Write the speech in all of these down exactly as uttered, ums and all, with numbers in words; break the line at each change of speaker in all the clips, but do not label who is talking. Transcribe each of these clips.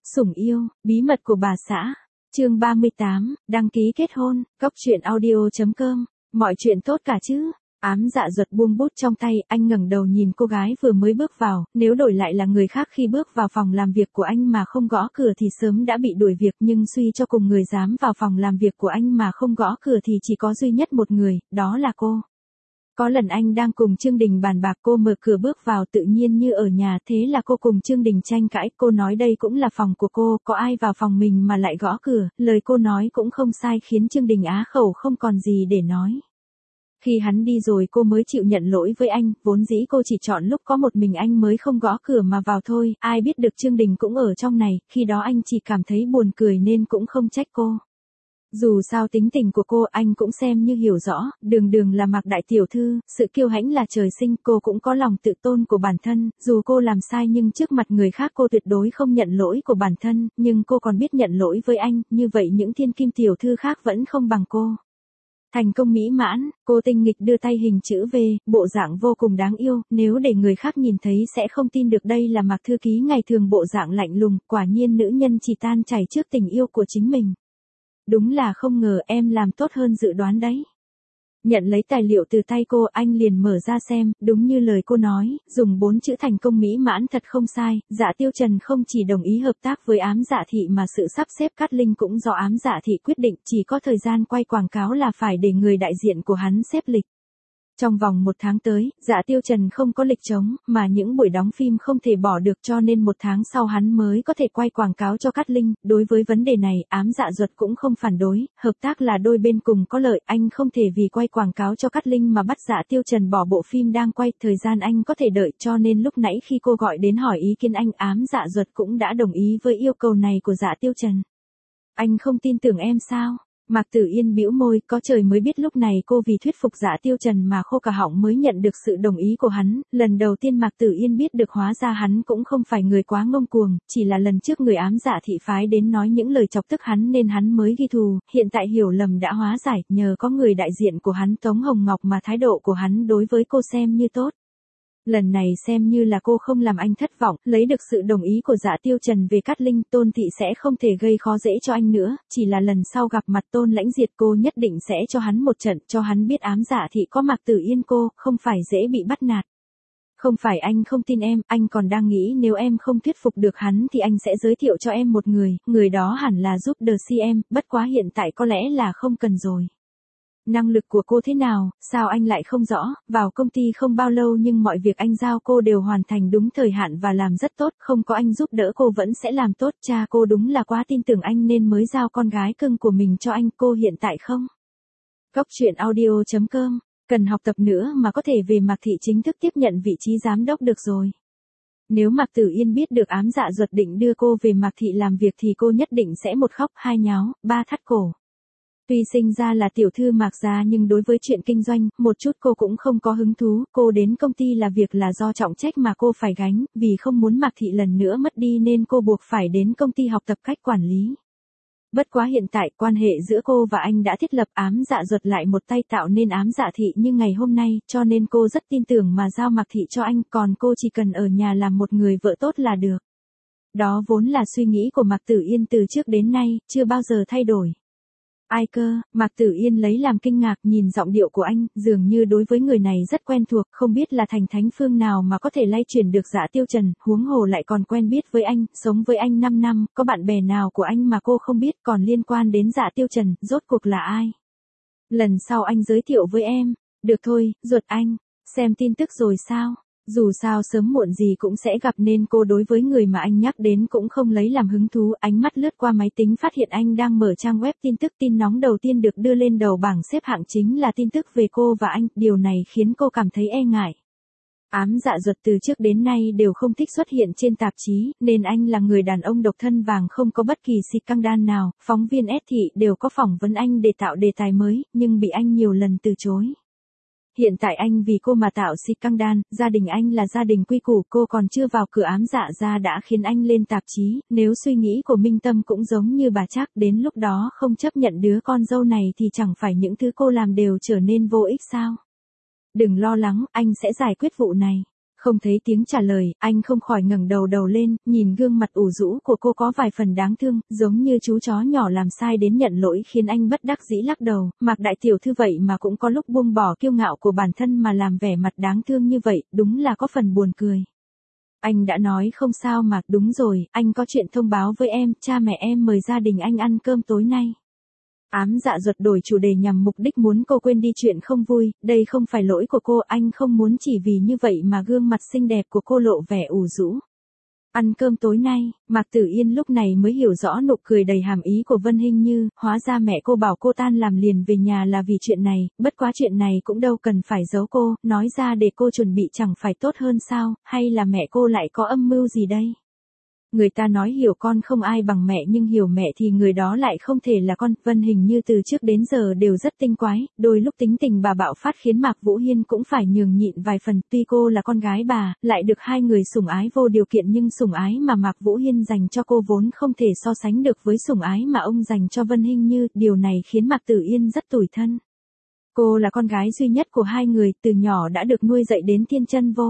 Sủng yêu, bí mật của bà xã. Chương ba mươi tám, đăng ký kết hôn, cóc truyện audio chấm com. Mọi chuyện tốt cả chứ? Ám Dạ Duật buông bút trong tay, anh ngẩng đầu nhìn cô gái vừa mới bước vào, nếu đổi lại là người khác khi bước vào phòng làm việc của anh mà không gõ cửa thì sớm đã bị đuổi việc, nhưng suy cho cùng người dám vào phòng làm việc của anh mà không gõ cửa thì chỉ có duy nhất một người, đó là cô. Có lần anh đang cùng Trương Đình bàn bạc, cô mở cửa bước vào tự nhiên như ở nhà, thế là cô cùng Trương Đình tranh cãi, cô nói đây cũng là phòng của cô, có ai vào phòng mình mà lại gõ cửa, lời cô nói cũng không sai khiến Trương Đình á khẩu không còn gì để nói. Khi hắn đi rồi cô mới chịu nhận lỗi với anh, vốn dĩ cô chỉ chọn lúc có một mình anh mới không gõ cửa mà vào thôi, ai biết được Trương Đình cũng ở trong này, khi đó anh chỉ cảm thấy buồn cười nên cũng không trách cô. Dù sao tính tình của cô anh cũng xem như hiểu rõ, đường đường là Mạc đại tiểu thư, sự kiêu hãnh là trời sinh, cô cũng có lòng tự tôn của bản thân, dù cô làm sai nhưng trước mặt người khác cô tuyệt đối không nhận lỗi của bản thân, nhưng cô còn biết nhận lỗi với anh, như vậy những thiên kim tiểu thư khác vẫn không bằng cô. Thành công mỹ mãn, cô tinh nghịch đưa tay hình chữ V, bộ dạng vô cùng đáng yêu, nếu để người khác nhìn thấy sẽ không tin được đây là Mạc thư ký ngày thường bộ dạng lạnh lùng, quả nhiên nữ nhân chỉ tan chảy trước tình yêu của chính mình. Đúng là không ngờ em làm tốt hơn dự đoán đấy. Nhận lấy tài liệu từ tay cô, anh liền mở ra xem, đúng như lời cô nói, dùng bốn chữ thành công mỹ mãn thật không sai, Dạ Tiêu Trần không chỉ đồng ý hợp tác với Ám Dạ Thị mà sự sắp xếp cắt linh cũng do Ám Dạ Thị quyết định, chỉ có thời gian quay quảng cáo là phải để người đại diện của hắn xếp lịch. Trong vòng một tháng tới, Dạ Tiêu Trần không có lịch trống, mà những buổi đóng phim không thể bỏ được cho nên một tháng sau hắn mới có thể quay quảng cáo cho Cát Linh. Đối với vấn đề này, Ám Dạ Duật cũng không phản đối, hợp tác là đôi bên cùng có lợi, anh không thể vì quay quảng cáo cho Cát Linh mà bắt Dạ Tiêu Trần bỏ bộ phim đang quay, thời gian anh có thể đợi, cho nên lúc nãy khi cô gọi đến hỏi ý kiến anh, Ám Dạ Duật cũng đã đồng ý với yêu cầu này của Dạ Tiêu Trần. Anh không tin tưởng em sao? Mạc Tử Yên bĩu môi, có trời mới biết lúc này cô vì thuyết phục Dạ Tiêu Trần mà khô cả họng mới nhận được sự đồng ý của hắn, lần đầu tiên Mạc Tử Yên biết được hóa ra hắn cũng không phải người quá ngông cuồng, chỉ là lần trước người Ám Dạ Thị phái đến nói những lời chọc tức hắn nên hắn mới ghi thù, hiện tại hiểu lầm đã hóa giải, nhờ có người đại diện của hắn Tống Hồng Ngọc mà thái độ của hắn đối với cô xem như tốt. Lần này xem như là cô không làm anh thất vọng, lấy được sự đồng ý của Dạ Tiêu Trần về Cát Linh, Tôn Thị sẽ không thể gây khó dễ cho anh nữa, chỉ là lần sau gặp mặt Tôn Lãnh Diệt cô nhất định sẽ cho hắn một trận, cho hắn biết Ám Dạ Thị có Mạc Tử Yên cô, không phải dễ bị bắt nạt. Không phải anh không tin em, anh còn đang nghĩ nếu em không thuyết phục được hắn thì anh sẽ giới thiệu cho em một người, người đó hẳn là giúp đỡ si em, bất quá hiện tại có lẽ là không cần rồi. Năng lực của cô thế nào, sao anh lại không rõ, vào công ty không bao lâu nhưng mọi việc anh giao cô đều hoàn thành đúng thời hạn và làm rất tốt, không có anh giúp đỡ cô vẫn sẽ làm tốt, cha cô đúng là quá tin tưởng anh nên mới giao con gái cưng của mình cho anh, cô hiện tại không? Cóc truyện audio chấm com, cần học tập nữa mà có thể về Mạc Thị chính thức tiếp nhận vị trí giám đốc được rồi. Nếu Mạc Tử Yên biết được Ám Dạ Duật định đưa cô về Mạc Thị làm việc thì cô nhất định sẽ một khóc, hai nháo, ba thắt cổ. Tuy sinh ra là tiểu thư Mạc gia nhưng đối với chuyện kinh doanh, một chút cô cũng không có hứng thú, cô đến công ty là việc là do trọng trách mà cô phải gánh, vì không muốn Mạc Thị lần nữa mất đi nên cô buộc phải đến công ty học tập cách quản lý. Bất quá hiện tại quan hệ giữa cô và anh đã thiết lập, Ám Dạ Duật lại một tay tạo nên Ám Dạ Thị như ngày hôm nay, cho nên cô rất tin tưởng mà giao Mạc Thị cho anh, còn cô chỉ cần ở nhà làm một người vợ tốt là được. Đó vốn là suy nghĩ của Mạc Tử Yên từ trước đến nay, chưa bao giờ thay đổi. Ai cơ, Mạc Tử Yên lấy làm kinh ngạc nhìn giọng điệu của anh, dường như đối với người này rất quen thuộc, không biết là thành thánh phương nào mà có thể lay chuyển được Dạ Tiêu Trần, huống hồ lại còn quen biết với anh, sống với anh năm năm, có bạn bè nào của anh mà cô không biết, còn liên quan đến Dạ Tiêu Trần, rốt cuộc là ai? Lần sau anh giới thiệu với em, được thôi, Duật anh, xem tin tức rồi sao? Dù sao sớm muộn gì cũng sẽ gặp nên cô đối với người mà anh nhắc đến cũng không lấy làm hứng thú, ánh mắt lướt qua máy tính phát hiện anh đang mở trang web tin tức, tin nóng đầu tiên được đưa lên đầu bảng xếp hạng chính là tin tức về cô và anh, điều này khiến cô cảm thấy e ngại. Ám Dạ Duật từ trước đến nay đều không thích xuất hiện trên tạp chí, nên anh là người đàn ông độc thân vàng không có bất kỳ scandal nào, phóng viên S Thị đều có phỏng vấn anh để tạo đề tài mới, nhưng bị anh nhiều lần từ chối. Hiện tại anh vì cô mà tạo scandal, gia đình anh là gia đình quy củ, cô còn chưa vào cửa Ám Dạ ra đã khiến anh lên tạp chí, nếu suy nghĩ của Minh Tâm cũng giống như bà Trác, đến lúc đó không chấp nhận đứa con dâu này thì chẳng phải những thứ cô làm đều trở nên vô ích sao? Đừng lo lắng, anh sẽ giải quyết vụ này. Không thấy tiếng trả lời, anh không khỏi ngẩng đầu đầu lên, nhìn gương mặt ủ rũ của cô có vài phần đáng thương, giống như chú chó nhỏ làm sai đến nhận lỗi khiến anh bất đắc dĩ lắc đầu. Mạc đại tiểu thư vậy mà cũng có lúc buông bỏ kiêu ngạo của bản thân mà làm vẻ mặt đáng thương như vậy, đúng là có phần buồn cười. Anh đã nói không sao Mạc, đúng rồi, anh có chuyện thông báo với em, cha mẹ em mời gia đình anh ăn cơm tối nay. Ám Dạ Duật đổi chủ đề nhằm mục đích muốn cô quên đi chuyện không vui, đây không phải lỗi của cô, anh không muốn chỉ vì như vậy mà gương mặt xinh đẹp của cô lộ vẻ ủ rũ. Ăn cơm tối nay, Mạc Tử Yên lúc này mới hiểu rõ nụ cười đầy hàm ý của Vân Hinh Như, hóa ra mẹ cô bảo cô tan làm liền về nhà là vì chuyện này, bất quá chuyện này cũng đâu cần phải giấu cô, nói ra để cô chuẩn bị chẳng phải tốt hơn sao, hay là mẹ cô lại có âm mưu gì đây? Người ta nói hiểu con không ai bằng mẹ nhưng hiểu mẹ thì người đó lại không thể là con. Vân Hình Như từ trước đến giờ đều rất tinh quái, đôi lúc tính tình bà bạo phát khiến Mạc Vũ Hiên cũng phải nhường nhịn vài phần. Tuy cô là con gái bà, lại được hai người sủng ái vô điều kiện nhưng sủng ái mà Mạc Vũ Hiên dành cho cô vốn không thể so sánh được với sủng ái mà ông dành cho Vân Hình Như. Điều này khiến Mạc Tử Yên rất tủi thân. Cô là con gái duy nhất của hai người, từ nhỏ đã được nuôi dạy đến thiên chân vô.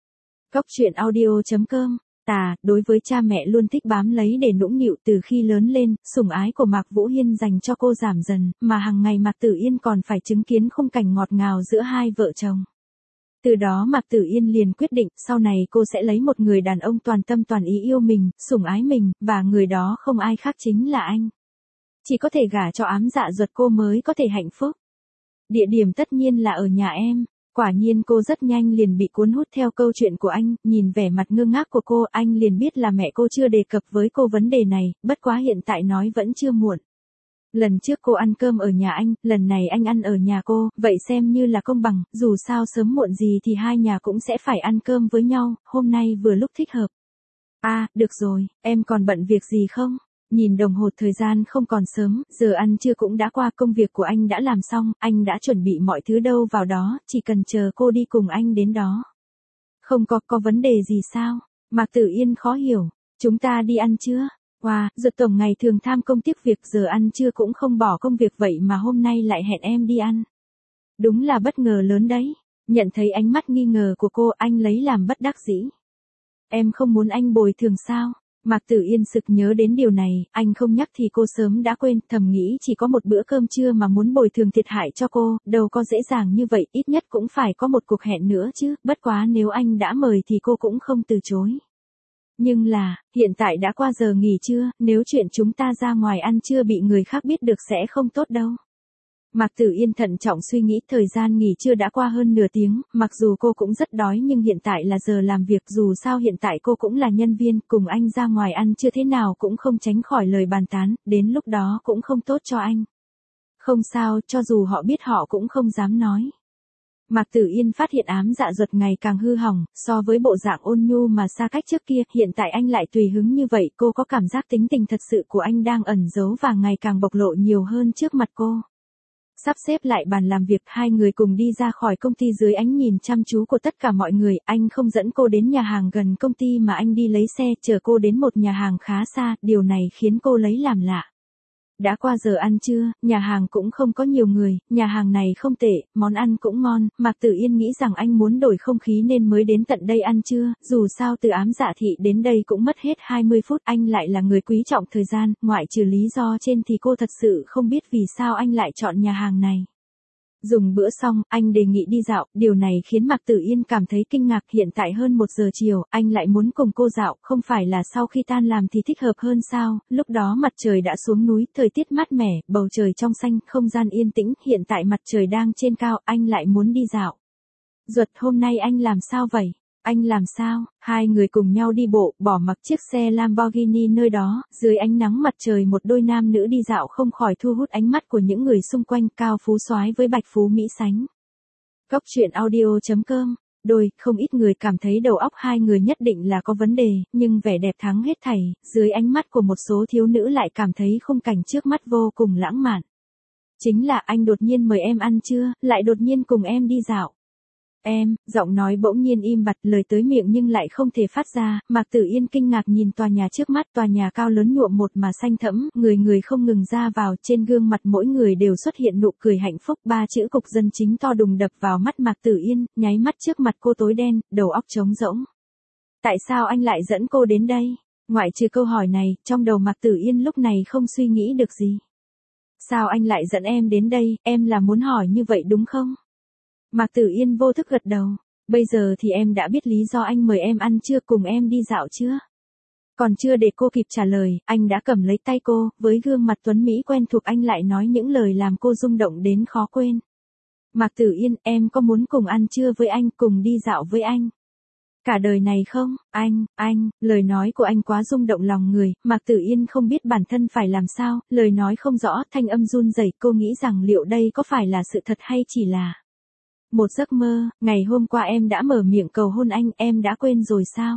Cốc truyện audio chấm com. Tà, đối với cha mẹ luôn thích bám lấy để nũng nịu. Từ khi lớn lên, sủng ái của Mạc Vũ Hiên dành cho cô giảm dần, mà hàng ngày Mạc Tử Yên còn phải chứng kiến khung cảnh ngọt ngào giữa hai vợ chồng. Từ đó Mạc Tử Yên liền quyết định, sau này cô sẽ lấy một người đàn ông toàn tâm toàn ý yêu mình, sủng ái mình, và người đó không ai khác chính là anh. Chỉ có thể gả cho Ám Dạ Duật cô mới có thể hạnh phúc. Địa điểm tất nhiên là ở nhà em. Quả nhiên cô rất nhanh liền bị cuốn hút theo câu chuyện của anh, nhìn vẻ mặt ngơ ngác của cô, anh liền biết là mẹ cô chưa đề cập với cô vấn đề này, bất quá hiện tại nói vẫn chưa muộn. Lần trước cô ăn cơm ở nhà anh, lần này anh ăn ở nhà cô, vậy xem như là công bằng, dù sao sớm muộn gì thì hai nhà cũng sẽ phải ăn cơm với nhau, hôm nay vừa lúc thích hợp. À, được rồi, em còn bận việc gì không? Nhìn đồng hồ thời gian không còn sớm, giờ ăn trưa cũng đã qua, công việc của anh đã làm xong, anh đã chuẩn bị mọi thứ đâu vào đó, chỉ cần chờ cô đi cùng anh đến đó. Không có, có vấn đề gì sao? Mạc Tử Yên khó hiểu, chúng ta đi ăn chưa? Wow, Duật tổng ngày thường tham công tiếc việc, giờ ăn trưa cũng không bỏ công việc vậy mà hôm nay lại hẹn em đi ăn. Đúng là bất ngờ lớn đấy. Nhận thấy ánh mắt nghi ngờ của cô, anh lấy làm bất đắc dĩ. Em không muốn anh bồi thường sao? Mạc Tử Yên sực nhớ đến điều này, anh không nhắc thì cô sớm đã quên, thầm nghĩ chỉ có một bữa cơm trưa mà muốn bồi thường thiệt hại cho cô, đâu có dễ dàng như vậy, ít nhất cũng phải có một cuộc hẹn nữa chứ, bất quá nếu anh đã mời thì cô cũng không từ chối. Nhưng là, hiện tại đã qua giờ nghỉ trưa, nếu chuyện chúng ta ra ngoài ăn trưa bị người khác biết được sẽ không tốt đâu. Mạc Tử Yên thận trọng suy nghĩ, thời gian nghỉ trưa đã qua hơn nửa tiếng, mặc dù cô cũng rất đói nhưng hiện tại là giờ làm việc, dù sao hiện tại cô cũng là nhân viên, cùng anh ra ngoài ăn trưa thế nào cũng không tránh khỏi lời bàn tán, đến lúc đó cũng không tốt cho anh. Không sao, cho dù họ biết họ cũng không dám nói. Mạc Tử Yên phát hiện Ám Dạ Duật ngày càng hư hỏng, so với bộ dạng ôn nhu mà xa cách trước kia, hiện tại anh lại tùy hứng như vậy, cô có cảm giác tính tình thật sự của anh đang ẩn giấu và ngày càng bộc lộ nhiều hơn trước mặt cô. Sắp xếp lại bàn làm việc, hai người cùng đi ra khỏi công ty dưới ánh nhìn chăm chú của tất cả mọi người, anh không dẫn cô đến nhà hàng gần công ty mà anh đi lấy xe, chở cô đến một nhà hàng khá xa, điều này khiến cô lấy làm lạ. Đã qua giờ ăn trưa, nhà hàng cũng không có nhiều người, nhà hàng này không tệ, món ăn cũng ngon, Mạc Tử Yên nghĩ rằng anh muốn đổi không khí nên mới đến tận đây ăn trưa, dù sao từ Ám Dạ Thị đến đây cũng mất hết hai mươi phút, anh lại là người quý trọng thời gian, ngoại trừ lý do trên thì cô thật sự không biết vì sao anh lại chọn nhà hàng này. Dùng bữa xong, anh đề nghị đi dạo, điều này khiến Mạc Tử Yên cảm thấy kinh ngạc, hiện tại hơn một giờ chiều, anh lại muốn cùng cô dạo, không phải là sau khi tan làm thì thích hợp hơn sao, lúc đó mặt trời đã xuống núi, thời tiết mát mẻ, bầu trời trong xanh, không gian yên tĩnh, hiện tại mặt trời đang trên cao, anh lại muốn đi dạo. Duật, hôm nay anh làm sao vậy? Anh làm sao? Hai người cùng nhau đi bộ, bỏ mặc chiếc xe Lamborghini nơi đó, dưới ánh nắng mặt trời một đôi nam nữ đi dạo không khỏi thu hút ánh mắt của những người xung quanh, cao phú soái với bạch phú mỹ sánh. Cốc truyện audio chấm com. Đôi, không ít người cảm thấy đầu óc hai người nhất định là có vấn đề, nhưng vẻ đẹp thắng hết thảy, dưới ánh mắt của một số thiếu nữ lại cảm thấy khung cảnh trước mắt vô cùng lãng mạn. Chính là anh đột nhiên mời em ăn trưa, lại đột nhiên cùng em đi dạo. Em, giọng nói bỗng nhiên im bặt, lời tới miệng nhưng lại không thể phát ra. Mạc Tử Yên kinh ngạc nhìn tòa nhà trước mắt, tòa nhà cao lớn nhuộm một mà xanh thẫm, người người không ngừng ra vào, trên gương mặt mỗi người đều xuất hiện nụ cười hạnh phúc. Ba chữ cục dân chính to đùng đập vào mắt Mạc Tử Yên, nháy mắt trước mặt cô tối đen, đầu óc trống rỗng. Tại sao anh lại dẫn cô đến đây? Ngoại trừ câu hỏi này, trong đầu Mạc Tử Yên lúc này không suy nghĩ được gì. Sao anh lại dẫn em đến đây, em là muốn hỏi như vậy đúng không? Mạc Tử Yên vô thức gật đầu. Bây giờ thì em đã biết lý do anh mời em ăn chưa, cùng em đi dạo chưa? Còn chưa để cô kịp trả lời, anh đã cầm lấy tay cô, với gương mặt tuấn Mỹ quen thuộc anh lại nói những lời làm cô rung động đến khó quên. Mạc Tử Yên, em có muốn cùng ăn trưa với anh, cùng đi dạo với anh? Cả đời này không? Anh, anh, lời nói của anh quá rung động lòng người, Mạc Tử Yên không biết bản thân phải làm sao, lời nói không rõ, thanh âm run rẩy, cô nghĩ rằng liệu đây có phải là sự thật hay chỉ là một giấc mơ. Ngày hôm qua em đã mở miệng cầu hôn anh, em đã quên rồi sao?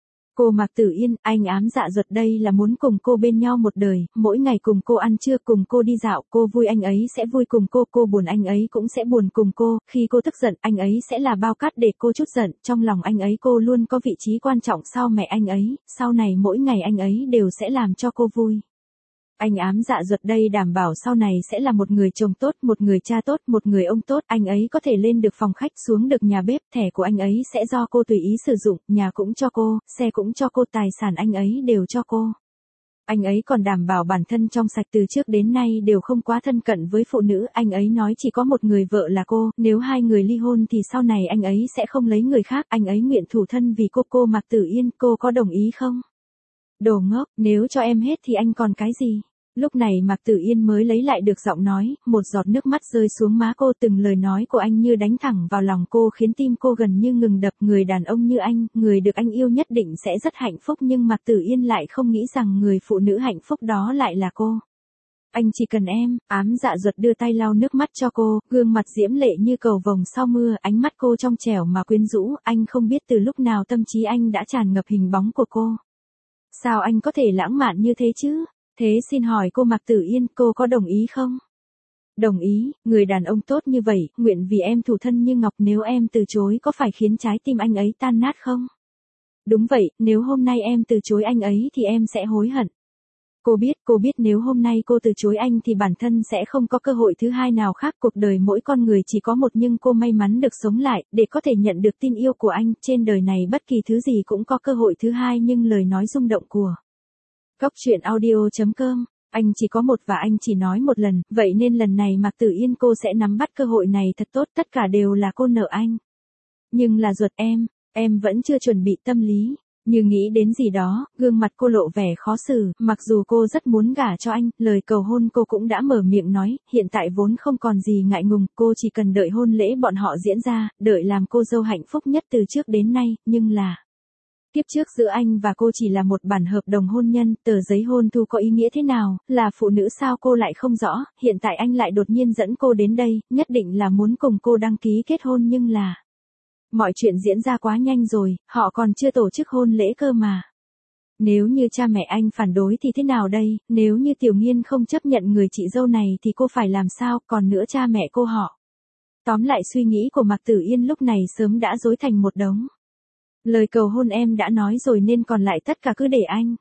Cô Mạc Tử Yên, anh ám dạ ruột đây là muốn cùng cô bên nhau một đời, mỗi ngày cùng cô ăn trưa, cùng cô đi dạo, cô vui anh ấy sẽ vui cùng cô, cô buồn anh ấy cũng sẽ buồn cùng cô, khi cô tức giận, anh ấy sẽ là bao cát để cô trút giận, trong lòng anh ấy cô luôn có vị trí quan trọng sau mẹ anh ấy, sau này mỗi ngày anh ấy đều sẽ làm cho cô vui. Anh ám dạ ruột đây đảm bảo sau này sẽ là một người chồng tốt, một người cha tốt, một người ông tốt, anh ấy có thể lên được phòng khách, xuống được nhà bếp, thẻ của anh ấy sẽ do cô tùy ý sử dụng, nhà cũng cho cô, xe cũng cho cô, tài sản anh ấy đều cho cô. Anh ấy còn đảm bảo bản thân trong sạch, từ trước đến nay đều không quá thân cận với phụ nữ, anh ấy nói chỉ có một người vợ là cô, nếu hai người ly hôn thì sau này anh ấy sẽ không lấy người khác, anh ấy nguyện thủ thân vì cô. Cô Mạc Tử Yên, cô có đồng ý không? Đồ ngốc, nếu cho em hết thì anh còn cái gì? Lúc này Mạc Tử Yên mới lấy lại được giọng nói, một giọt nước mắt rơi xuống má cô, từng lời nói của anh như đánh thẳng vào lòng cô khiến tim cô gần như ngừng đập. Người đàn ông như anh, người được anh yêu nhất định sẽ rất hạnh phúc, nhưng Mạc Tử Yên lại không nghĩ rằng người phụ nữ hạnh phúc đó lại là cô. Anh chỉ cần em, ám dạ ruột đưa tay lau nước mắt cho cô, gương mặt diễm lệ như cầu vồng sau mưa, ánh mắt cô trong trẻo mà quyến rũ, anh không biết từ lúc nào tâm trí anh đã tràn ngập hình bóng của cô. Sao anh có thể lãng mạn như thế chứ? Thế xin hỏi cô Mạc Tử Yên, cô có đồng ý không? Đồng ý, người đàn ông tốt như vậy, nguyện vì em thủ thân như ngọc, nếu em từ chối có phải khiến trái tim anh ấy tan nát không? Đúng vậy, nếu hôm nay em từ chối anh ấy thì em sẽ hối hận. Cô biết, cô biết nếu hôm nay cô từ chối anh thì bản thân sẽ không có cơ hội thứ hai nào khác, cuộc đời mỗi con người chỉ có một, nhưng cô may mắn được sống lại, để có thể nhận được tin yêu của anh, trên đời này bất kỳ thứ gì cũng có cơ hội thứ hai, nhưng lời nói rung động của Góc truyện audio chấm com, anh chỉ có một và anh chỉ nói một lần, vậy nên lần này Mạc Tử Yên cô sẽ nắm bắt cơ hội này thật tốt, tất cả đều là cô nợ anh. Nhưng là ruột em, em vẫn chưa chuẩn bị tâm lý. Như nghĩ đến gì đó, gương mặt cô lộ vẻ khó xử, mặc dù cô rất muốn gả cho anh, lời cầu hôn cô cũng đã mở miệng nói, hiện tại vốn không còn gì ngại ngùng, cô chỉ cần đợi hôn lễ bọn họ diễn ra, đợi làm cô dâu hạnh phúc nhất từ trước đến nay, nhưng là kiếp trước giữa anh và cô chỉ là một bản hợp đồng hôn nhân, tờ giấy hôn thú có ý nghĩa thế nào, là phụ nữ sao cô lại không rõ, hiện tại anh lại đột nhiên dẫn cô đến đây, nhất định là muốn cùng cô đăng ký kết hôn, nhưng là mọi chuyện diễn ra quá nhanh rồi, họ còn chưa tổ chức hôn lễ cơ mà. Nếu như cha mẹ anh phản đối thì thế nào đây, nếu như Tiểu Nghiên không chấp nhận người chị dâu này thì cô phải làm sao, còn nữa cha mẹ cô họ. Tóm lại suy nghĩ của Mạc Tử Yên lúc này sớm đã rối thành một đống. Lời cầu hôn em đã nói rồi nên còn lại tất cả cứ để anh.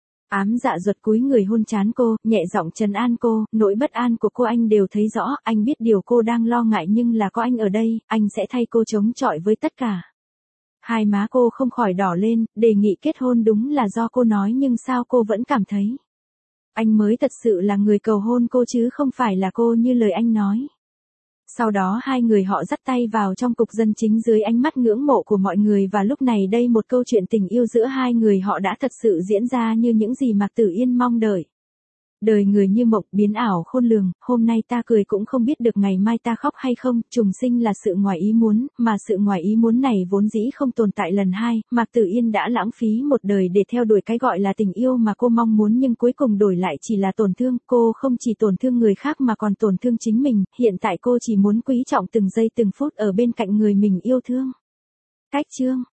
Ám dạ ruột cúi người hôn trán cô, nhẹ giọng trấn an cô, nỗi bất an của cô anh đều thấy rõ, anh biết điều cô đang lo ngại, nhưng là có anh ở đây, anh sẽ thay cô chống chọi với tất cả. Hai má cô không khỏi đỏ lên, đề nghị kết hôn đúng là do cô nói, nhưng sao cô vẫn cảm thấy anh mới thật sự là người cầu hôn cô chứ không phải là cô như lời anh nói. Sau đó hai người họ dắt tay vào trong cục dân chính dưới ánh mắt ngưỡng mộ của mọi người, và lúc này đây một câu chuyện tình yêu giữa hai người họ đã thật sự diễn ra như những gì Mạc Tử Yên mong đợi. Đời người như mộng, biến ảo khôn lường, hôm nay ta cười cũng không biết được ngày mai ta khóc hay không, trùng sinh là sự ngoài ý muốn, mà sự ngoài ý muốn này vốn dĩ không tồn tại lần hai, Mạc Tử Yên đã lãng phí một đời để theo đuổi cái gọi là tình yêu mà cô mong muốn, nhưng cuối cùng đổi lại chỉ là tổn thương, cô không chỉ tổn thương người khác mà còn tổn thương chính mình, hiện tại cô chỉ muốn quý trọng từng giây từng phút ở bên cạnh người mình yêu thương. Cách chương